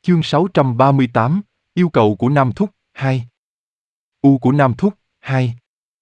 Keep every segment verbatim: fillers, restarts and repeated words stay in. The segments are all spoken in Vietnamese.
Chương sáu trăm ba mươi tám, yêu cầu của Nam Thúc, hai. U của Nam Thúc, hai.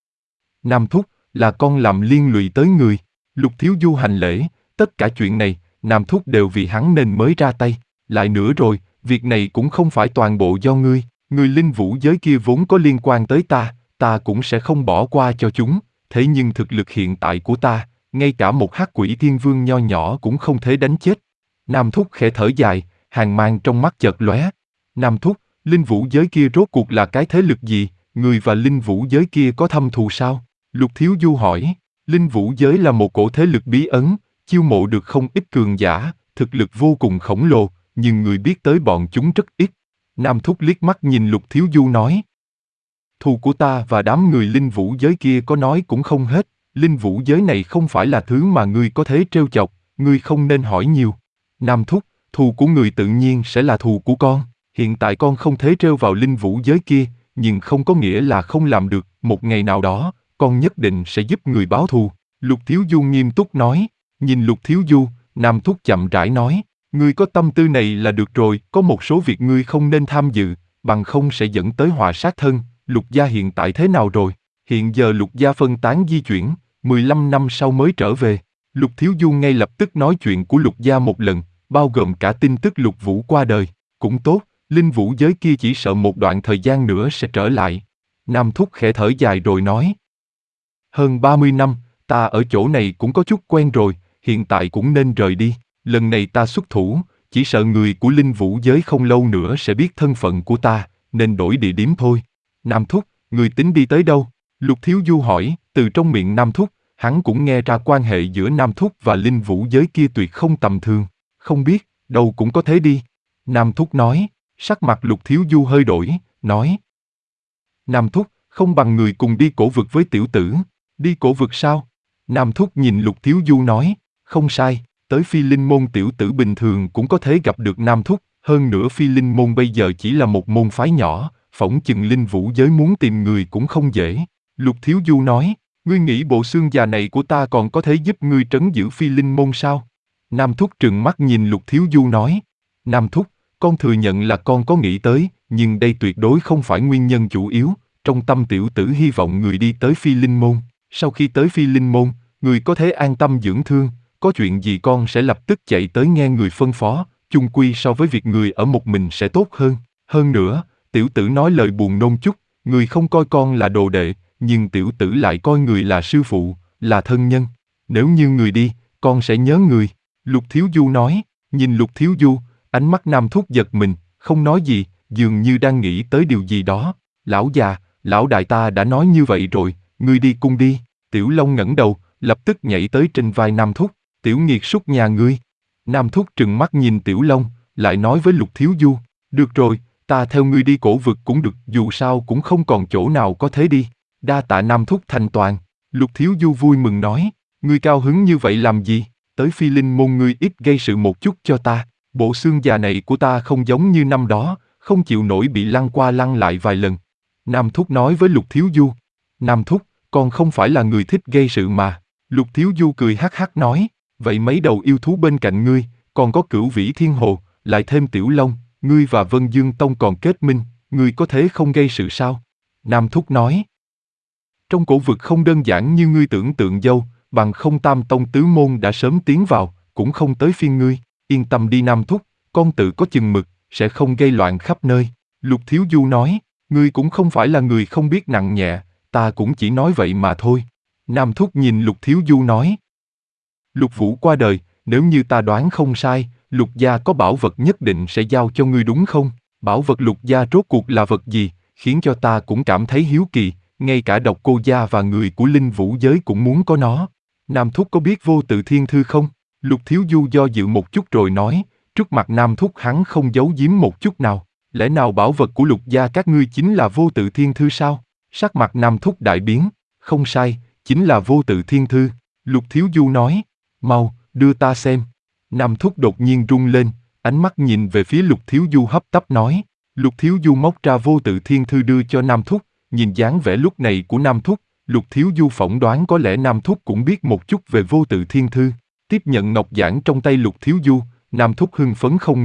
Nam Thúc, là con làm liên lụy tới người. Lục Thiếu Du hành lễ, tất cả chuyện này, Nam Thúc đều vì hắn nên mới ra tay. Lại nữa rồi, việc này cũng không phải toàn bộ do ngươi. Người linh vũ giới kia vốn có liên quan tới ta, ta cũng sẽ không bỏ qua cho chúng. Thế nhưng thực lực hiện tại của ta, ngay cả một hắc quỷ thiên vương nho nhỏ cũng không thể đánh chết. Nam Thúc khẽ thở dài, hàn mang trong mắt chợt lóe. Nam Thúc, linh vũ giới kia rốt cuộc là cái thế lực gì? Người và linh vũ giới kia có thâm thù sao? Lục Thiếu Du hỏi. Linh vũ giới là một cổ thế lực bí ẩn, chiêu mộ được không ít cường giả, thực lực vô cùng khổng lồ, nhưng người biết tới bọn chúng rất ít. Nam Thúc liếc mắt nhìn Lục Thiếu Du nói. Thù của ta và đám người linh vũ giới kia có nói cũng không hết, linh vũ giới này không phải là thứ mà ngươi có thể trêu chọc, ngươi không nên hỏi nhiều. Nam Thúc, thù của người tự nhiên sẽ là thù của con, hiện tại con không thể trêu vào linh vũ giới kia, nhưng không có nghĩa là không làm được, một ngày nào đó, con nhất định sẽ giúp người báo thù. Lục Thiếu Du nghiêm túc nói. Nhìn Lục Thiếu Du, Nam Thúc chậm rãi nói, ngươi có tâm tư này là được rồi, có một số việc ngươi không nên tham dự, bằng không sẽ dẫn tới họa sát thân. Lục gia hiện tại thế nào rồi? Hiện giờ Lục gia phân tán di chuyển, mười lăm năm sau mới trở về. Lục Thiếu Du ngay lập tức nói chuyện của Lục gia một lần, bao gồm cả tin tức Lục Vũ qua đời. Cũng tốt, linh vũ giới kia chỉ sợ một đoạn thời gian nữa sẽ trở lại. Nam Thúc khẽ thở dài rồi nói. Hơn ba mươi năm, ta ở chỗ này cũng có chút quen rồi, hiện tại cũng nên rời đi. Lần này ta xuất thủ, chỉ sợ người của linh vũ giới không lâu nữa sẽ biết thân phận của ta, nên đổi địa điểm thôi. Nam Thúc, người tính đi tới đâu? Lục Thiếu Du hỏi. Từ trong miệng Nam Thúc, hắn cũng nghe ra quan hệ giữa Nam Thúc và linh vũ giới kia tuyệt không tầm thường. Không biết, đâu cũng có thế đi. Nam Thúc nói. Sắc mặt Lục Thiếu Du hơi đổi, nói. Nam Thúc, không bằng người cùng đi cổ vực với tiểu tử. Đi cổ vực sao? Nam Thúc nhìn Lục Thiếu Du nói. Không sai, tới Phi Linh môn tiểu tử bình thường cũng có thể gặp được Nam Thúc. Hơn nữa Phi Linh môn bây giờ chỉ là một môn phái nhỏ, phỏng chừng linh vũ giới muốn tìm người cũng không dễ. Lục Thiếu Du nói. Ngươi nghĩ bộ xương già này của ta còn có thể giúp ngươi trấn giữ Phi Linh môn sao? Nam Thúc trừng mắt nhìn Lục Thiếu Du nói. Nam Thúc, con thừa nhận là con có nghĩ tới, nhưng đây tuyệt đối không phải nguyên nhân chủ yếu. Trong tâm tiểu tử hy vọng người đi tới Phi Linh môn. Sau khi tới Phi Linh môn, người có thể an tâm dưỡng thương, có chuyện gì con sẽ lập tức chạy tới nghe người phân phó, chung quy so với việc người ở một mình sẽ tốt hơn. Hơn nữa, tiểu tử nói lời buồn nôn chút, người không coi con là đồ đệ, nhưng tiểu tử lại coi người là sư phụ, là thân nhân. Nếu như người đi, con sẽ nhớ người. Lục Thiếu Du nói. Nhìn Lục Thiếu Du, ánh mắt Nam Thúc giật mình, không nói gì, dường như đang nghĩ tới điều gì đó. Lão già, lão đại ta đã nói như vậy rồi, ngươi đi cung đi. Tiểu Long ngẩng đầu, lập tức nhảy tới trên vai Nam Thúc. Tiểu nghiệt súc nhà ngươi. Nam Thúc trừng mắt nhìn Tiểu Long, lại nói với Lục Thiếu Du. Được rồi, ta theo ngươi đi cổ vực cũng được, dù sao cũng không còn chỗ nào có thế đi. Đa tạ Nam Thúc thành toàn. Lục Thiếu Du vui mừng nói. Ngươi cao hứng như vậy làm gì? Tới Phi Linh môn ngươi ít gây sự một chút cho ta. Bộ xương già này của ta không giống như năm đó, không chịu nổi bị lăn qua lăn lại vài lần. Nam Thúc nói với Lục Thiếu Du. Nam Thúc, con không phải là người thích gây sự mà. Lục Thiếu Du cười hắc hắc nói. Vậy mấy đầu yêu thú bên cạnh ngươi, còn có Cửu Vĩ Thiên Hồ, lại thêm Tiểu Long, ngươi và Vân Dương Tông còn kết minh, ngươi có thế không gây sự sao? Nam Thúc nói. Trong cổ vực không đơn giản như ngươi tưởng tượng dâu, bằng không Tam Tông tứ môn đã sớm tiến vào, cũng không tới phiên ngươi. Yên tâm đi Nam Thúc, con tự có chừng mực, sẽ không gây loạn khắp nơi. Lục Thiếu Du nói. Ngươi cũng không phải là người không biết nặng nhẹ, ta cũng chỉ nói vậy mà thôi. Nam Thúc nhìn Lục Thiếu Du nói. Lục Vũ qua đời, nếu như ta đoán không sai, Lục gia có bảo vật nhất định sẽ giao cho ngươi đúng không? Bảo vật Lục gia rốt cuộc là vật gì, khiến cho ta cũng cảm thấy hiếu kỳ, ngay cả Độc Cô gia và người của linh vũ giới cũng muốn có nó. Nam Thúc có biết Vô Tự Thiên Thư không? Lục Thiếu Du do dự một chút rồi nói, trước mặt Nam Thúc hắn không giấu giếm một chút nào. Lẽ nào bảo vật của Lục gia các ngươi chính là Vô Tự Thiên Thư sao? Sắc mặt Nam Thúc đại biến. Không sai, chính là Vô Tự Thiên Thư. Lục Thiếu Du nói. Mau, đưa ta xem. Nam Thúc đột nhiên rung lên, ánh mắt nhìn về phía Lục Thiếu Du hấp tấp nói. Lục Thiếu Du móc ra Vô Tự Thiên Thư đưa cho Nam Thúc. Nhìn dáng vẻ lúc này của Nam Thúc, Lục Thiếu Du phỏng đoán có lẽ Nam Thúc cũng biết một chút về Vô Tự Thiên Thư. Tiếp nhận ngọc giản trong tay Lục Thiếu Du, Nam Thúc hưng phấn không ngớt.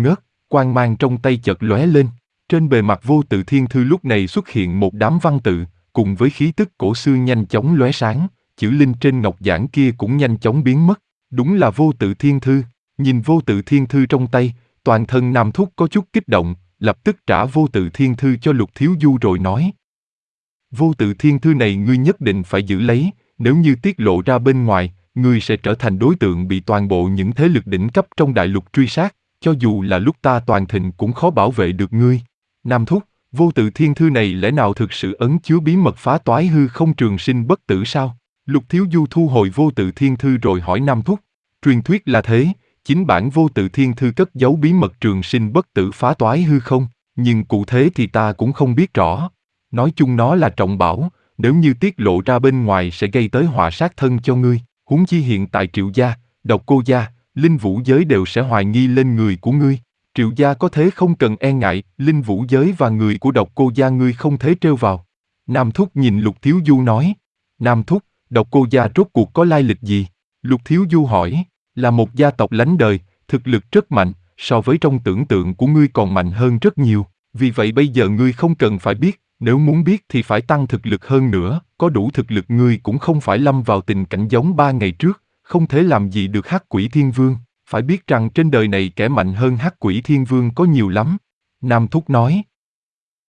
quang mang trong tay chợt lóe lên. Trên bề mặt vô tự thiên thư lúc này xuất hiện một đám văn tự, cùng với khí tức cổ xưa nhanh chóng lóe sáng, chữ linh trên ngọc giản kia cũng nhanh chóng biến mất. Đúng là vô tự thiên thư. Nhìn vô tự thiên thư trong tay, toàn thân Nam Thúc có chút kích động, lập tức trả vô tự thiên thư cho Lục Thiếu Du rồi nói. Vô tự thiên thư này ngươi nhất định phải giữ lấy, nếu như tiết lộ ra bên ngoài, ngươi sẽ trở thành đối tượng bị toàn bộ những thế lực đỉnh cấp trong đại lục truy sát, cho dù là lúc ta toàn thịnh cũng khó bảo vệ được ngươi. Nam Thúc, vô tự thiên thư này lẽ nào thực sự ấn chứa bí mật phá toái hư không trường sinh bất tử sao? Lục Thiếu Du thu hồi vô tự thiên thư rồi hỏi Nam Thúc. Truyền thuyết là thế, chính bản vô tự thiên thư cất giấu bí mật trường sinh bất tử phá toái hư không, nhưng cụ thể thì ta cũng không biết rõ. Nói chung nó là trọng bảo, nếu như tiết lộ ra bên ngoài sẽ gây tới họa sát thân cho ngươi, huống chi hiện tại Triệu gia, Độc Cô gia, Linh Vũ giới đều sẽ hoài nghi lên người của ngươi. Triệu gia có thế không cần e ngại, Linh Vũ giới và người của Độc Cô gia ngươi không thể trêu vào. Nam Thúc nhìn Lục Thiếu Du nói. Nam Thúc, Độc Cô gia rốt cuộc có lai lịch gì? Lục Thiếu Du hỏi. Là một gia tộc lánh đời, thực lực rất mạnh, so với trong tưởng tượng của ngươi còn mạnh hơn rất nhiều. Vì vậy bây giờ ngươi không cần phải biết, nếu muốn biết thì phải tăng thực lực hơn nữa. Có đủ thực lực ngươi cũng không phải lâm vào tình cảnh giống ba ngày trước, không thể làm gì được Hắc Quỷ Thiên Vương. Phải biết rằng trên đời này kẻ mạnh hơn Hắc Quỷ Thiên Vương có nhiều lắm. Nam Thúc nói,